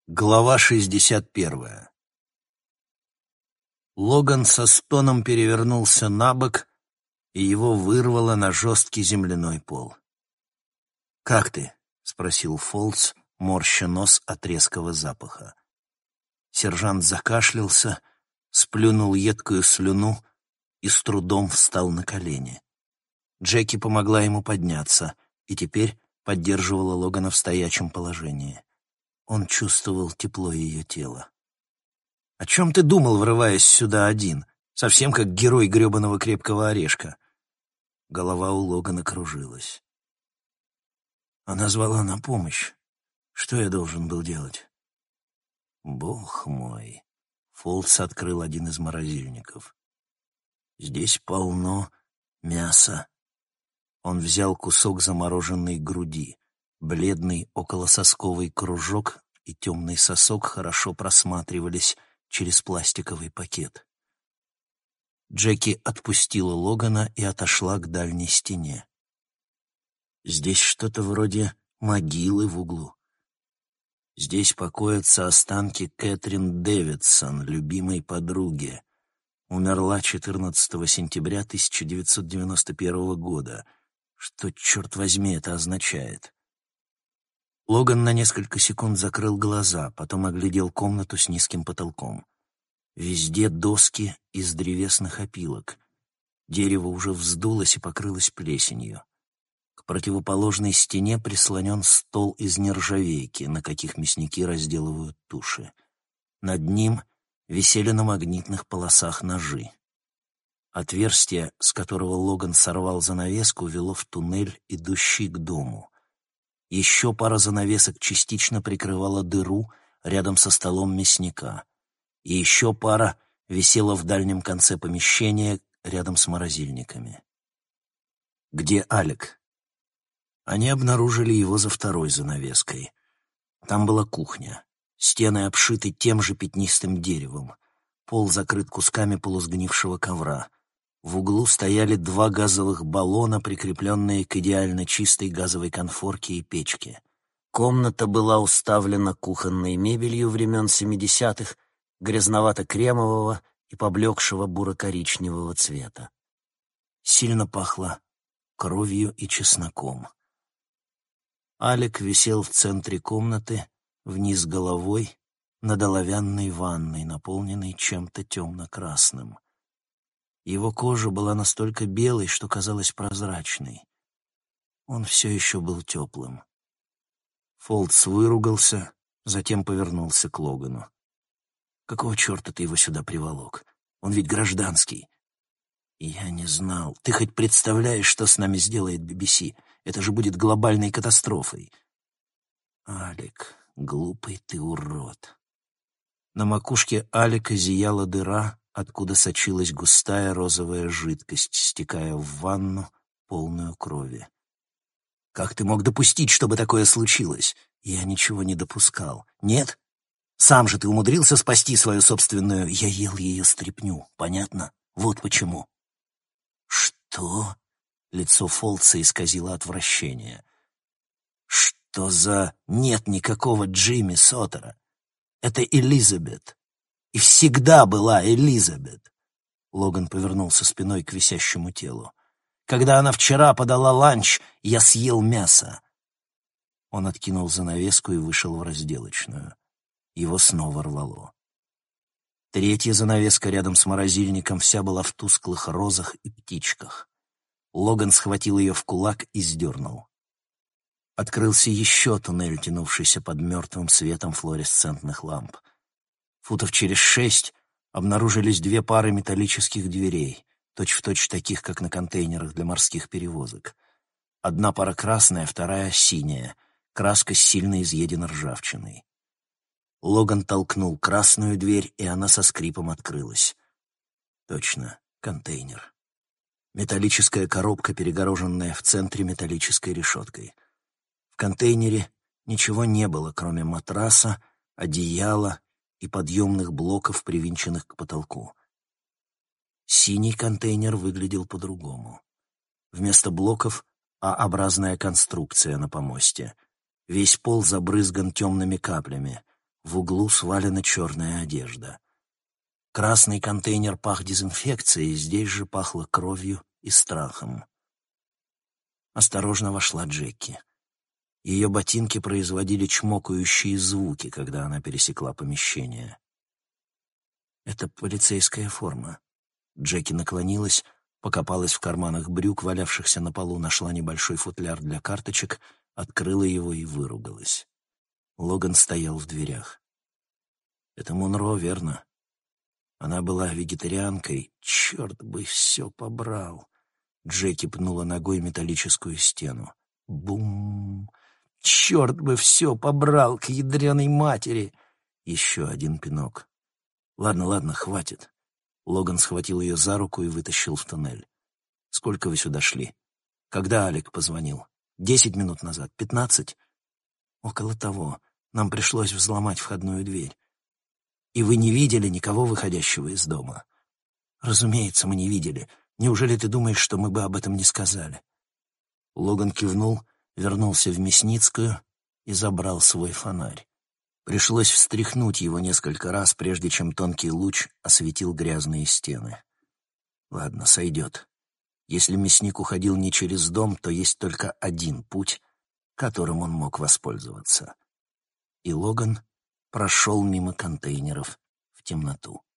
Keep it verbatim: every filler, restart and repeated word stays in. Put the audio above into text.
Глава шестьдесят первая. Логан со стоном перевернулся на бок, и его вырвало на жесткий земляной пол. «Как ты?» — спросил Фолтс, морща нос от резкого запаха. Сержант закашлялся, сплюнул едкую слюну и с трудом встал на колени. Джеки помогла ему подняться и теперь поддерживала Логана в стоячем положении. Он чувствовал тепло ее тела. «О чем ты думал, врываясь сюда один? Совсем как герой гребаного крепкого орешка». Голова у Логана кружилась. Она звала на помощь. Что я должен был делать? Бог мой. Фолтс открыл один из морозильников. Здесь полно мяса. Он взял кусок замороженной груди. Бледный околососковый кружок и темный сосок хорошо просматривались через пластиковый пакет. Джеки отпустила Логана и отошла к дальней стене. Здесь что-то вроде могилы в углу. Здесь покоятся останки Кэтрин Дэвидсон, любимой подруги. Умерла четырнадцатого сентября тысяча девятьсот девяносто первого года. Что, черт возьми, это означает? Логан на несколько секунд закрыл глаза, потом оглядел комнату с низким потолком. Везде доски из древесных опилок. Дерево уже вздулось и покрылось плесенью. К противоположной стене прислонен стол из нержавейки, на каких мясники разделывают туши. Над ним висели на магнитных полосах ножи. Отверстие, с которого Логан сорвал занавеску, вело в туннель, идущий к дому. Еще пара занавесок частично прикрывала дыру рядом со столом мясника. И еще пара висела в дальнем конце помещения рядом с морозильниками. Где Алек? Они обнаружили его за второй занавеской. Там была кухня. Стены обшиты тем же пятнистым деревом. Пол закрыт кусками полусгнившего ковра. В углу стояли два газовых баллона, прикрепленные к идеально чистой газовой конфорке и печке. Комната была уставлена кухонной мебелью времен семидесятых, грязновато-кремового и поблекшего буро-коричневого цвета. Сильно пахло кровью и чесноком. Алек висел в центре комнаты, вниз головой, над оловянной ванной, наполненной чем-то темно-красным. Его кожа была настолько белой, что казалась прозрачной. Он все еще был теплым. Фолтс выругался, затем повернулся к Логану. «Какого черта ты его сюда приволок? Он ведь гражданский». «Я не знал. Ты хоть представляешь, что с нами сделает би би си? Это же будет глобальной катастрофой». «Алек, глупый ты урод». На макушке Алека зияла дыра, откуда сочилась густая розовая жидкость, стекая в ванну, полную крови. «Как ты мог допустить, чтобы такое случилось?» «Я ничего не допускал». «Нет? Сам же ты умудрился спасти свою собственную...» «Я ел ее стряпню, понятно? Вот почему». «Что?» — лицо Фолтса исказило отвращение. «Что за... Нет никакого Джимми Соттера. Это Элизабет. И всегда была Элизабет». Логан повернулся спиной к висящему телу. «Когда она вчера подала ланч, я съел мясо». Он откинул занавеску и вышел в разделочную. Его снова рвало. Третья занавеска рядом с морозильником вся была в тусклых розах и птичках. Логан схватил ее в кулак и сдернул. Открылся еще туннель, тянувшийся под мертвым светом флуоресцентных ламп. Футов через шесть обнаружились две пары металлических дверей, точь-в-точь таких, как на контейнерах для морских перевозок. Одна пара красная, вторая синяя, краска сильно изъедена ржавчиной. Логан толкнул красную дверь, и она со скрипом открылась. Точно, контейнер. Металлическая коробка, перегороженная в центре металлической решеткой. В контейнере ничего не было, кроме матраса, одеяла и подъемных блоков, привинченных к потолку. Синий контейнер выглядел по-другому. Вместо блоков — А-образная конструкция на помосте. Весь пол забрызган темными каплями. В углу свалена черная одежда. Красный контейнер пах дезинфекцией, здесь же пахло кровью и страхом. Осторожно вошла Джеки. Ее ботинки производили чмокающие звуки, когда она пересекла помещение. «Это полицейская форма». Джеки наклонилась, покопалась в карманах брюк, валявшихся на полу, нашла небольшой футляр для карточек, открыла его и выругалась. Логан стоял в дверях. «Это Монро, верно? Она была вегетарианкой. Черт бы все побрал!» Джеки пнула ногой металлическую стену. Бум! Черт бы все побрал к ядреной матери! Еще один пинок. «Ладно, ладно, хватит». Логан схватил ее за руку и вытащил в туннель. «Сколько вы сюда шли? Когда Алек позвонил? Десять минут назад? Пятнадцать?» «Около того. Нам пришлось взломать входную дверь». «И вы не видели никого, выходящего из дома?» «Разумеется, мы не видели. Неужели ты думаешь, что мы бы об этом не сказали?» Логан кивнул, вернулся в Мясницкую и забрал свой фонарь. Пришлось встряхнуть его несколько раз, прежде чем тонкий луч осветил грязные стены. Ладно, сойдет. Если мясник уходил не через дом, то есть только один путь, которым он мог воспользоваться. И Логан прошел мимо контейнеров в темноту.